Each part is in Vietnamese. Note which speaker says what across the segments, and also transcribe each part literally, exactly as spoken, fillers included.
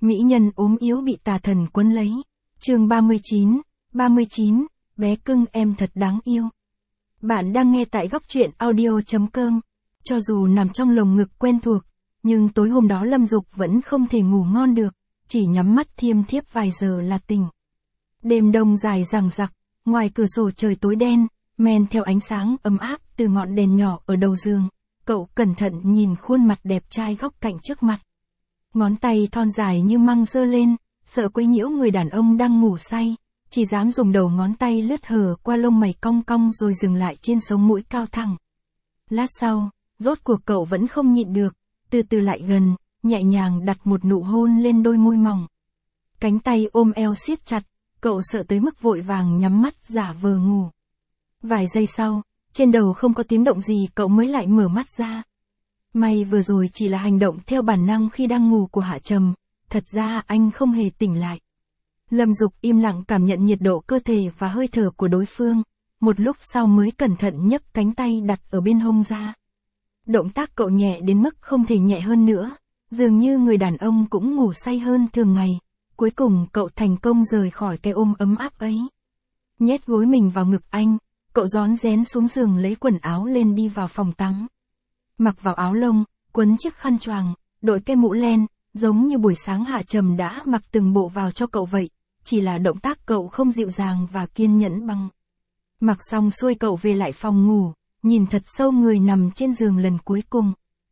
Speaker 1: Mỹ nhân ốm yếu bị tà thần quấn lấy. Chương ba mươi chín, ba mươi chín, bé cưng em thật đáng yêu. Bạn đang nghe tại góc truyện audio chấm com. Cho dù nằm trong lồng ngực quen thuộc, nhưng tối hôm đó Lâm Dục vẫn không thể ngủ ngon được, chỉ nhắm mắt thiêm thiếp vài giờ là tỉnh. Đêm đông dài dằng dặc, ngoài cửa sổ trời tối đen, men theo ánh sáng ấm áp từ ngọn đèn nhỏ ở đầu giường, cậu cẩn thận nhìn khuôn mặt đẹp trai góc cạnh trước mặt. Ngón tay thon dài như măng giơ lên, sợ quấy nhiễu người đàn ông đang ngủ say, chỉ dám dùng đầu ngón tay lướt hờ qua lông mày cong cong rồi dừng lại trên sống mũi cao thẳng. Lát sau, rốt cuộc cậu vẫn không nhịn được, từ từ lại gần, nhẹ nhàng đặt một nụ hôn lên đôi môi mỏng. Cánh tay ôm eo siết chặt, cậu sợ tới mức vội vàng nhắm mắt giả vờ ngủ. Vài giây sau, trên đầu không có tiếng động gì cậu mới lại mở mắt ra. May vừa rồi chỉ là hành động theo bản năng khi đang ngủ của Hạ Trầm, thật ra anh không hề tỉnh lại. Lâm Dục im lặng cảm nhận nhiệt độ cơ thể và hơi thở của đối phương, một lúc sau mới cẩn thận nhấc cánh tay đặt ở bên hông ra. Động tác cậu nhẹ đến mức không thể nhẹ hơn nữa, dường như người đàn ông cũng ngủ say hơn thường ngày, cuối cùng cậu thành công rời khỏi cái ôm ấm áp ấy. Nhét gối mình vào ngực anh, cậu rón rén xuống giường lấy quần áo lên đi vào phòng tắm. Mặc vào áo lông, quấn chiếc khăn choàng, đội cái mũ len, giống như buổi sáng Hạ Trầm đã mặc từng bộ vào cho cậu vậy, chỉ là động tác cậu không dịu dàng và kiên nhẫn bằng. Mặc xong xuôi cậu về lại phòng ngủ, nhìn thật sâu người nằm trên giường lần cuối cùng.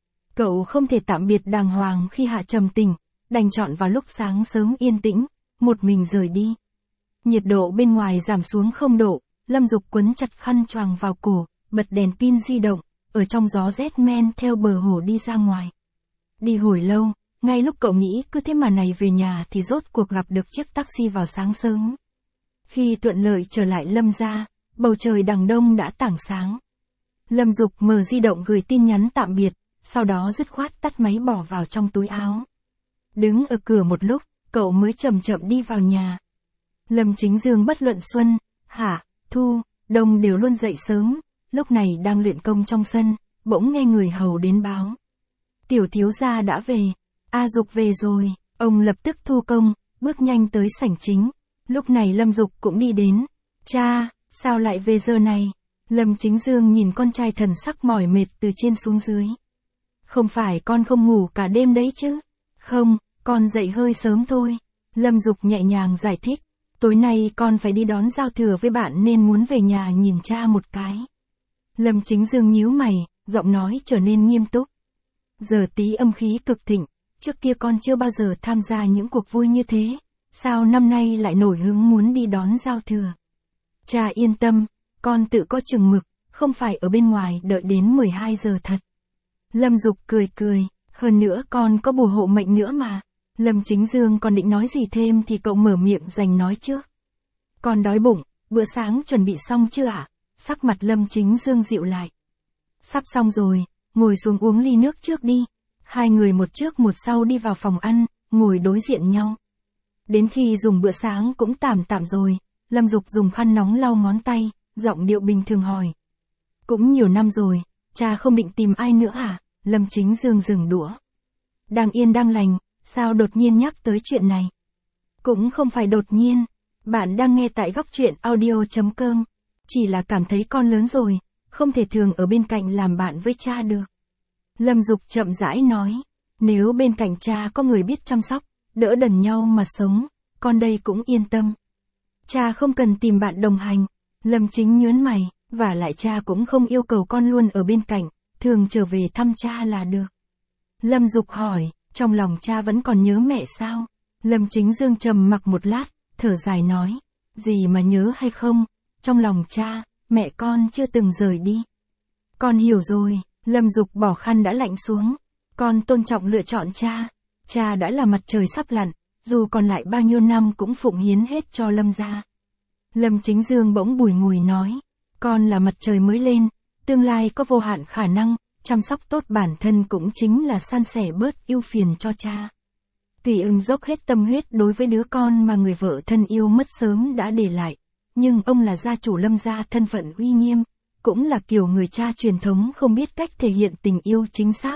Speaker 1: Cậu không thể tạm biệt đàng hoàng khi Hạ Trầm tỉnh, đành chọn vào lúc sáng sớm yên tĩnh, một mình rời đi. Nhiệt độ bên ngoài giảm xuống không độ, Lâm Dục quấn chặt khăn choàng vào cổ, bật đèn pin di động, ở trong gió rét men theo bờ hồ đi ra ngoài. Đi hồi lâu, ngay lúc cậu nghĩ cứ thế mà này về nhà thì rốt cuộc gặp được chiếc taxi vào sáng sớm. Khi thuận lợi trở lại Lâm gia, bầu trời đằng đông đã tảng sáng. Lâm Dục mở di động gửi tin nhắn tạm biệt, sau đó dứt khoát tắt máy bỏ vào trong túi áo. Đứng ở cửa một lúc, cậu mới chậm chậm đi vào nhà. Lâm Chính Dương bất luận xuân, hạ, thu, đông đều luôn dậy sớm, lúc này đang luyện công trong sân, bỗng nghe người hầu đến báo. Tiểu thiếu gia đã về, A Dục về rồi, ông lập tức thu công, bước nhanh tới sảnh chính. Lúc này Lâm Dục cũng đi đến. Cha, sao lại về giờ này? Lâm Chính Dương nhìn con trai thần sắc mỏi mệt từ trên xuống dưới. Không phải con không ngủ cả đêm đấy chứ? Không, con dậy hơi sớm thôi. Lâm Dục nhẹ nhàng giải thích. Tối nay con phải đi đón giao thừa với bạn nên muốn về nhà nhìn cha một cái. Lâm Chính Dương nhíu mày, giọng nói trở nên nghiêm túc. Giờ tí âm khí cực thịnh, trước kia con chưa bao giờ tham gia những cuộc vui như thế, sao năm nay lại nổi hứng muốn đi đón giao thừa? Cha yên tâm, con tự có chừng mực, không phải ở bên ngoài đợi đến mười hai giờ thật. Lâm Dục cười cười, hơn nữa con có bùa hộ mệnh nữa mà. Lâm Chính Dương còn định nói gì thêm thì cậu mở miệng giành nói trước. Con đói bụng, bữa sáng chuẩn bị xong chưa ạ? Sắc mặt Lâm Chính Dương dịu lại. Sắp xong rồi, ngồi xuống uống ly nước trước đi. Hai người một trước một sau đi vào phòng ăn, ngồi đối diện nhau. Đến khi dùng bữa sáng cũng tạm tạm rồi, Lâm Dục dùng khăn nóng lau ngón tay, giọng điệu bình thường hỏi. Cũng nhiều năm rồi, cha không định tìm ai nữa à? Lâm Chính Dương dừng đũa. Đang yên đang lành, sao đột nhiên nhắc tới chuyện này? Cũng không phải đột nhiên, bạn đang nghe tại góc truyện audio chấm com. Chỉ là cảm thấy con lớn rồi, không thể thường ở bên cạnh làm bạn với cha được. Lâm Dục chậm rãi nói, nếu bên cạnh cha có người biết chăm sóc, đỡ đần nhau mà sống, con đây cũng yên tâm. Cha không cần tìm bạn đồng hành. Lâm Chính nhớn mày, và lại cha cũng không yêu cầu con luôn ở bên cạnh, thường trở về thăm cha là được. Lâm Dục hỏi, trong lòng cha vẫn còn nhớ mẹ sao? Lâm Chính Dương trầm mặc một lát, thở dài nói, gì mà nhớ hay không, trong lòng cha, mẹ con chưa từng rời đi. Con hiểu rồi. Lâm Dục bỏ khăn đã lạnh xuống. Con tôn trọng lựa chọn cha. Cha đã là mặt trời sắp lặn, dù còn lại bao nhiêu năm cũng phụng hiến hết cho Lâm gia. Lâm Chính Dương bỗng bùi ngùi nói, con là mặt trời mới lên, tương lai có vô hạn khả năng, chăm sóc tốt bản thân cũng chính là san sẻ bớt ưu phiền cho cha. Tùy ưng dốc hết tâm huyết đối với đứa con mà người vợ thân yêu mất sớm đã để lại, nhưng ông là gia chủ Lâm gia thân phận uy nghiêm, cũng là kiểu người cha truyền thống không biết cách thể hiện tình yêu chính xác.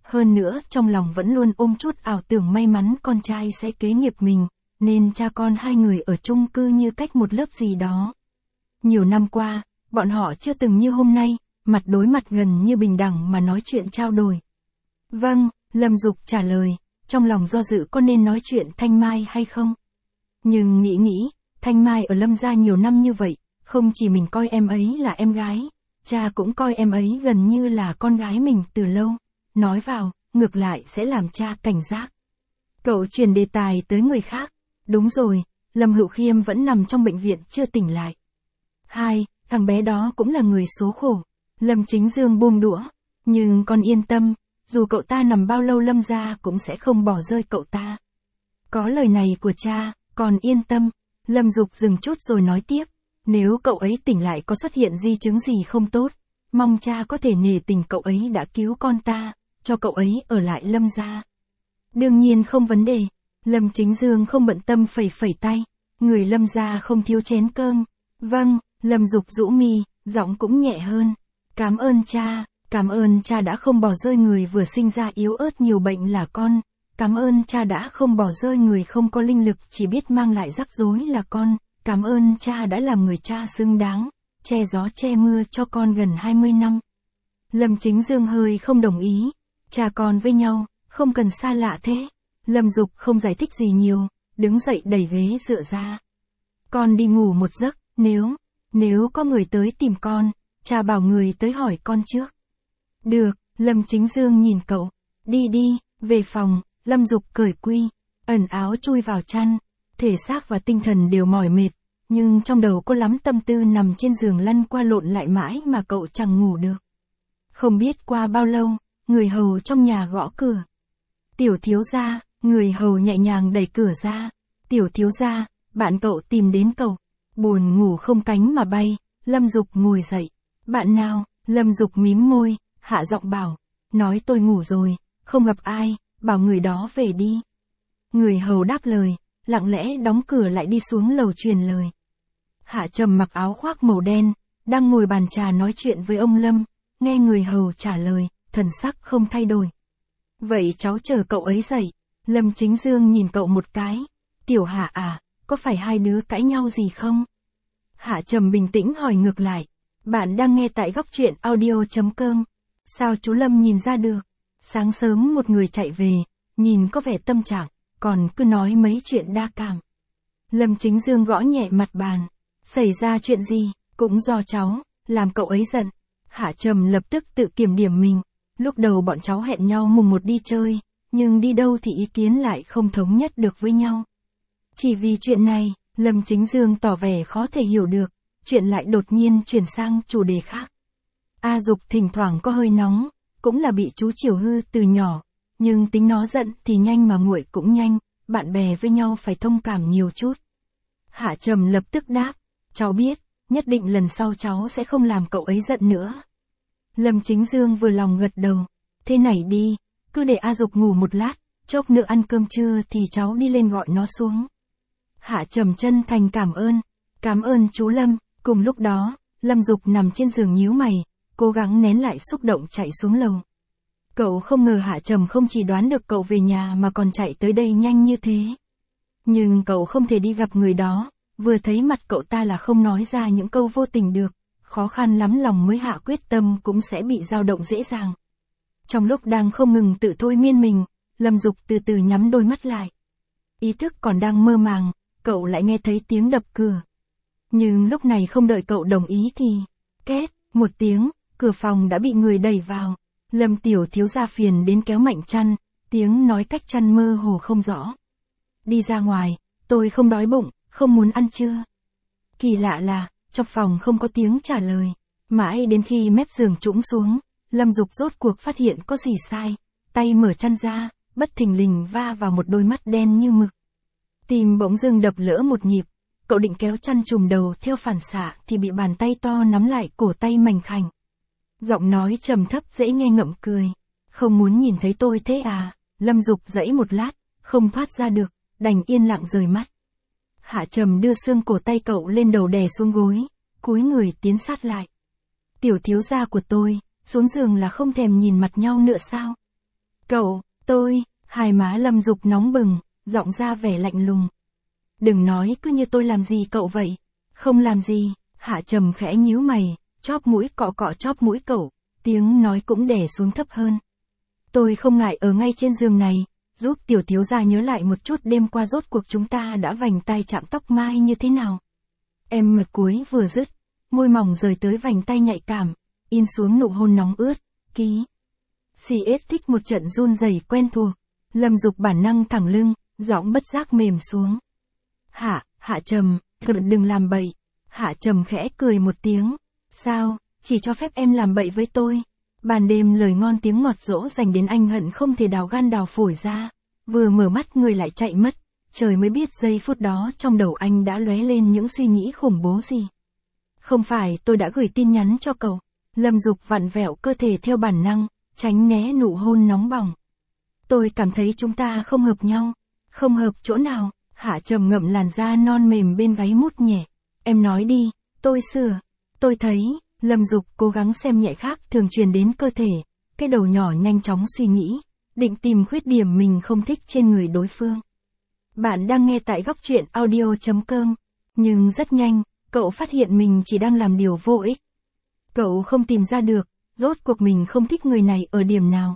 Speaker 1: Hơn nữa trong lòng vẫn luôn ôm chút ảo tưởng may mắn con trai sẽ kế nghiệp mình, nên cha con hai người ở chung cư như cách một lớp gì đó. Nhiều năm qua, bọn họ chưa từng như hôm nay, mặt đối mặt gần như bình đẳng mà nói chuyện trao đổi. Vâng, Lâm Dục trả lời, trong lòng do dự có nên nói chuyện Thanh Mai hay không. Nhưng nghĩ nghĩ, Thanh Mai ở Lâm gia nhiều năm như vậy, không chỉ mình coi em ấy là em gái, cha cũng coi em ấy gần như là con gái mình từ lâu. Nói vào, ngược lại sẽ làm cha cảnh giác. Cậu chuyển đề tài tới người khác. Đúng rồi, Lâm Hữu Khiêm vẫn nằm trong bệnh viện chưa tỉnh lại. Hai, thằng bé đó cũng là người số khổ. Lâm Chính Dương buông đũa. Nhưng con yên tâm, dù cậu ta nằm bao lâu Lâm gia cũng sẽ không bỏ rơi cậu ta. Có lời này của cha, con yên tâm. Lâm Dục dừng chút rồi nói tiếp. Nếu cậu ấy tỉnh lại có xuất hiện di chứng gì không tốt, mong cha có thể nể tình cậu ấy đã cứu con ta, cho cậu ấy ở lại Lâm gia. Đương nhiên không vấn đề. Lâm Chính Dương không bận tâm phẩy phẩy tay. Người Lâm gia không thiếu chén cơm. Vâng, Lâm Dục rũ mi, giọng cũng nhẹ hơn. Cảm ơn cha, cảm ơn cha đã không bỏ rơi người vừa sinh ra yếu ớt nhiều bệnh là con. Cảm ơn cha đã không bỏ rơi người không có linh lực chỉ biết mang lại rắc rối là con. Cảm ơn cha đã làm người cha xứng đáng, che gió che mưa cho con gần hai mươi năm. Lâm Chính Dương hơi không đồng ý. Cha con với nhau, không cần xa lạ thế. Lâm Dục không giải thích gì nhiều, đứng dậy đẩy ghế dựa ra. Con đi ngủ một giấc, nếu, nếu có người tới tìm con, cha bảo người tới hỏi con trước. Được, Lâm Chính Dương nhìn cậu. Đi đi, về phòng, Lâm Dục cởi quy, ẩn áo chui vào chăn. Thể xác và tinh thần đều mỏi mệt, nhưng trong đầu có lắm tâm tư nằm trên giường lăn qua lộn lại mãi mà cậu chẳng ngủ được. Không biết qua bao lâu, người hầu trong nhà gõ cửa. Tiểu thiếu gia, người hầu nhẹ nhàng đẩy cửa ra. Tiểu thiếu gia, bạn cậu tìm đến cậu. Buồn ngủ không cánh mà bay, Lâm Dục ngồi dậy. Bạn nào? Lâm Dục mím môi, hạ giọng bảo. Nói tôi ngủ rồi, không gặp ai, bảo người đó về đi. Người hầu đáp lời, lặng lẽ đóng cửa lại đi xuống lầu truyền lời. Hạ Trầm mặc áo khoác màu đen, đang ngồi bàn trà nói chuyện với ông Lâm, nghe người hầu trả lời, thần sắc không thay đổi. Vậy cháu chờ cậu ấy dậy. Lâm Chính Dương nhìn cậu một cái. Tiểu Hạ à, có phải hai đứa cãi nhau gì không? Hạ Trầm bình tĩnh hỏi ngược lại. Bạn đang nghe tại góc truyện audio chấm com. Sao chú Lâm nhìn ra được? Sáng sớm một người chạy về, nhìn có vẻ tâm trạng, còn cứ nói mấy chuyện đa cảm. Lâm Chính Dương gõ nhẹ mặt bàn. Xảy ra chuyện gì? Cũng do cháu, làm cậu ấy giận. Hạ Trầm lập tức tự kiểm điểm mình. Lúc đầu bọn cháu hẹn nhau mùng một đi chơi, nhưng đi đâu thì ý kiến lại không thống nhất được với nhau. Chỉ vì chuyện này, Lâm Chính Dương tỏ vẻ khó thể hiểu được, chuyện lại đột nhiên chuyển sang chủ đề khác. A Dục thỉnh thoảng có hơi nóng, cũng là bị chú chiều hư từ nhỏ, nhưng tính nó giận thì nhanh mà nguội cũng nhanh, bạn bè với nhau phải thông cảm nhiều chút. Hạ Trầm lập tức đáp, cháu biết, nhất định lần sau cháu sẽ không làm cậu ấy giận nữa. Lâm Chính Dương vừa lòng gật đầu, thế này đi, cứ để A Dục ngủ một lát, chốc nữa ăn cơm trưa thì cháu đi lên gọi nó xuống. Hạ Trầm chân thành cảm ơn, cảm ơn chú Lâm. Cùng lúc đó, Lâm Dục nằm trên giường nhíu mày, cố gắng nén lại xúc động chạy xuống lầu. Cậu không ngờ Hạ Trầm không chỉ đoán được cậu về nhà mà còn chạy tới đây nhanh như thế. Nhưng cậu không thể đi gặp người đó, vừa thấy mặt cậu ta là không nói ra những câu vô tình được, khó khăn lắm lòng mới hạ quyết tâm cũng sẽ bị dao động dễ dàng. Trong lúc đang không ngừng tự thôi miên mình, Lâm Dục từ từ nhắm đôi mắt lại. Ý thức còn đang mơ màng, cậu lại nghe thấy tiếng đập cửa. Nhưng lúc này không đợi cậu đồng ý thì, két, một tiếng, cửa phòng đã bị người đẩy vào. Lâm tiểu thiếu gia phiền đến kéo mạnh chăn, tiếng nói cách chăn mơ hồ không rõ. Đi ra ngoài, tôi không đói bụng, không muốn ăn trưa. Kỳ lạ là, trong phòng không có tiếng trả lời. Mãi đến khi mép giường trũng xuống, Lâm Dục rốt cuộc phát hiện có gì sai. Tay mở chăn ra, bất thình lình va vào một đôi mắt đen như mực. Tim bỗng dưng đập lỡ một nhịp. Cậu định kéo chăn trùm đầu theo phản xạ thì bị bàn tay to nắm lại cổ tay mảnh khảnh. Giọng nói trầm thấp dễ nghe ngậm cười. Không muốn nhìn thấy tôi thế à? Lâm Dục dãy một lát, không thoát ra được, đành yên lặng rời mắt. Hạ Trầm đưa xương cổ tay cậu lên đầu đè xuống gối, cúi người tiến sát lại. Tiểu thiếu gia của tôi, xuống giường là không thèm nhìn mặt nhau nữa sao? Cậu, tôi, hai má Lâm Dục nóng bừng, giọng ra vẻ lạnh lùng. Đừng nói cứ như tôi làm gì cậu vậy. Không làm gì, Hạ Trầm khẽ nhíu mày, chóp mũi cọ cọ chóp mũi cậu, tiếng nói cũng đè xuống thấp hơn. Tôi không ngại ở ngay trên giường này, giúp tiểu thiếu gia nhớ lại một chút đêm qua rốt cuộc chúng ta đã vành tay chạm tóc mai như thế nào. Em mật cuối vừa dứt, môi mỏng rời tới vành tay nhạy cảm, in xuống nụ hôn nóng ướt, ký. xê ét thích một trận run rẩy quen thuộc, Lâm Dục bản năng thẳng lưng, giọng bất giác mềm xuống. Hạ, Hạ Trầm, đừng làm bậy. Hạ Trầm khẽ cười một tiếng. Sao, chỉ cho phép em làm bậy với tôi. Ban đêm lời ngon tiếng ngọt dỗ dành đến anh hận không thể đào gan đào phổi ra. Vừa mở mắt người lại chạy mất. Trời mới biết giây phút đó trong đầu anh đã lóe lên những suy nghĩ khủng bố gì. Không phải tôi đã gửi tin nhắn cho cậu. Lâm Dục vặn vẹo cơ thể theo bản năng, tránh né nụ hôn nóng bỏng. Tôi cảm thấy chúng ta không hợp nhau. Không hợp chỗ nào? Hạ Trầm ngậm làn da non mềm bên gáy mút nhẹ. Em nói đi, tôi sửa. Tôi thấy, Lâm Dục cố gắng xem nhẹ khác thường truyền đến cơ thể. Cái đầu nhỏ nhanh chóng suy nghĩ, định tìm khuyết điểm mình không thích trên người đối phương. Bạn đang nghe tại góc truyện audio chấm com. Nhưng rất nhanh, cậu phát hiện mình chỉ đang làm điều vô ích. Cậu không tìm ra được, rốt cuộc mình không thích người này ở điểm nào.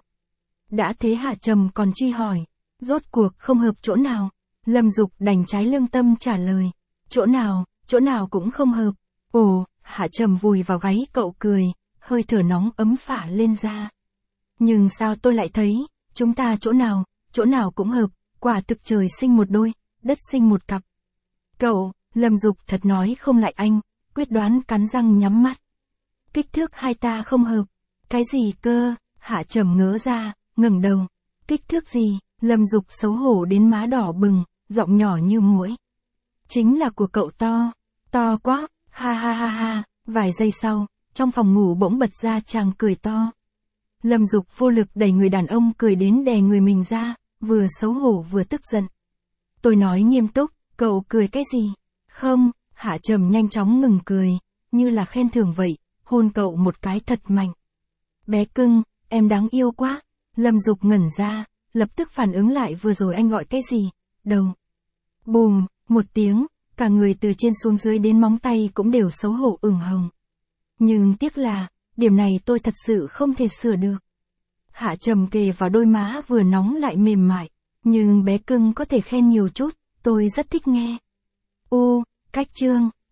Speaker 1: Đã thế Hạ Trầm còn truy hỏi, rốt cuộc không hợp chỗ nào. Lâm Dục đành trái lương tâm trả lời, chỗ nào, chỗ nào cũng không hợp. Ồ, Hạ Trầm vùi vào gáy cậu cười, hơi thở nóng ấm phả lên da. Nhưng sao tôi lại thấy, chúng ta chỗ nào, chỗ nào cũng hợp, quả thực trời sinh một đôi, đất sinh một cặp. Cậu, Lâm Dục thật nói không lại anh, quyết đoán cắn răng nhắm mắt. Kích thước hai ta không hợp. Cái gì cơ? Hạ Trầm ngớ ra, ngẩng đầu. Kích thước gì? Lâm Dục xấu hổ đến má đỏ bừng, giọng nhỏ như muỗi. Chính là của cậu to, to quá, ha ha ha ha. Vài giây sau, trong phòng ngủ bỗng bật ra chàng cười to. Lâm Dục vô lực đẩy người đàn ông cười đến đè người mình ra, vừa xấu hổ vừa tức giận. Tôi nói nghiêm túc, cậu cười cái gì? Không, Hạ Trầm nhanh chóng ngừng cười, như là khen thưởng vậy, hôn cậu một cái thật mạnh. Bé cưng, em đáng yêu quá. Lâm Dục ngẩn ra, lập tức phản ứng lại vừa rồi anh gọi cái gì? Đầu. Bùm, một tiếng, cả người từ trên xuống dưới đến móng tay cũng đều xấu hổ ửng hồng. Nhưng tiếc là, điểm này tôi thật sự không thể sửa được. Hạ Trầm kề vào đôi má vừa nóng lại mềm mại, nhưng bé cưng có thể khen nhiều chút, tôi rất thích nghe. Ô, cách chương.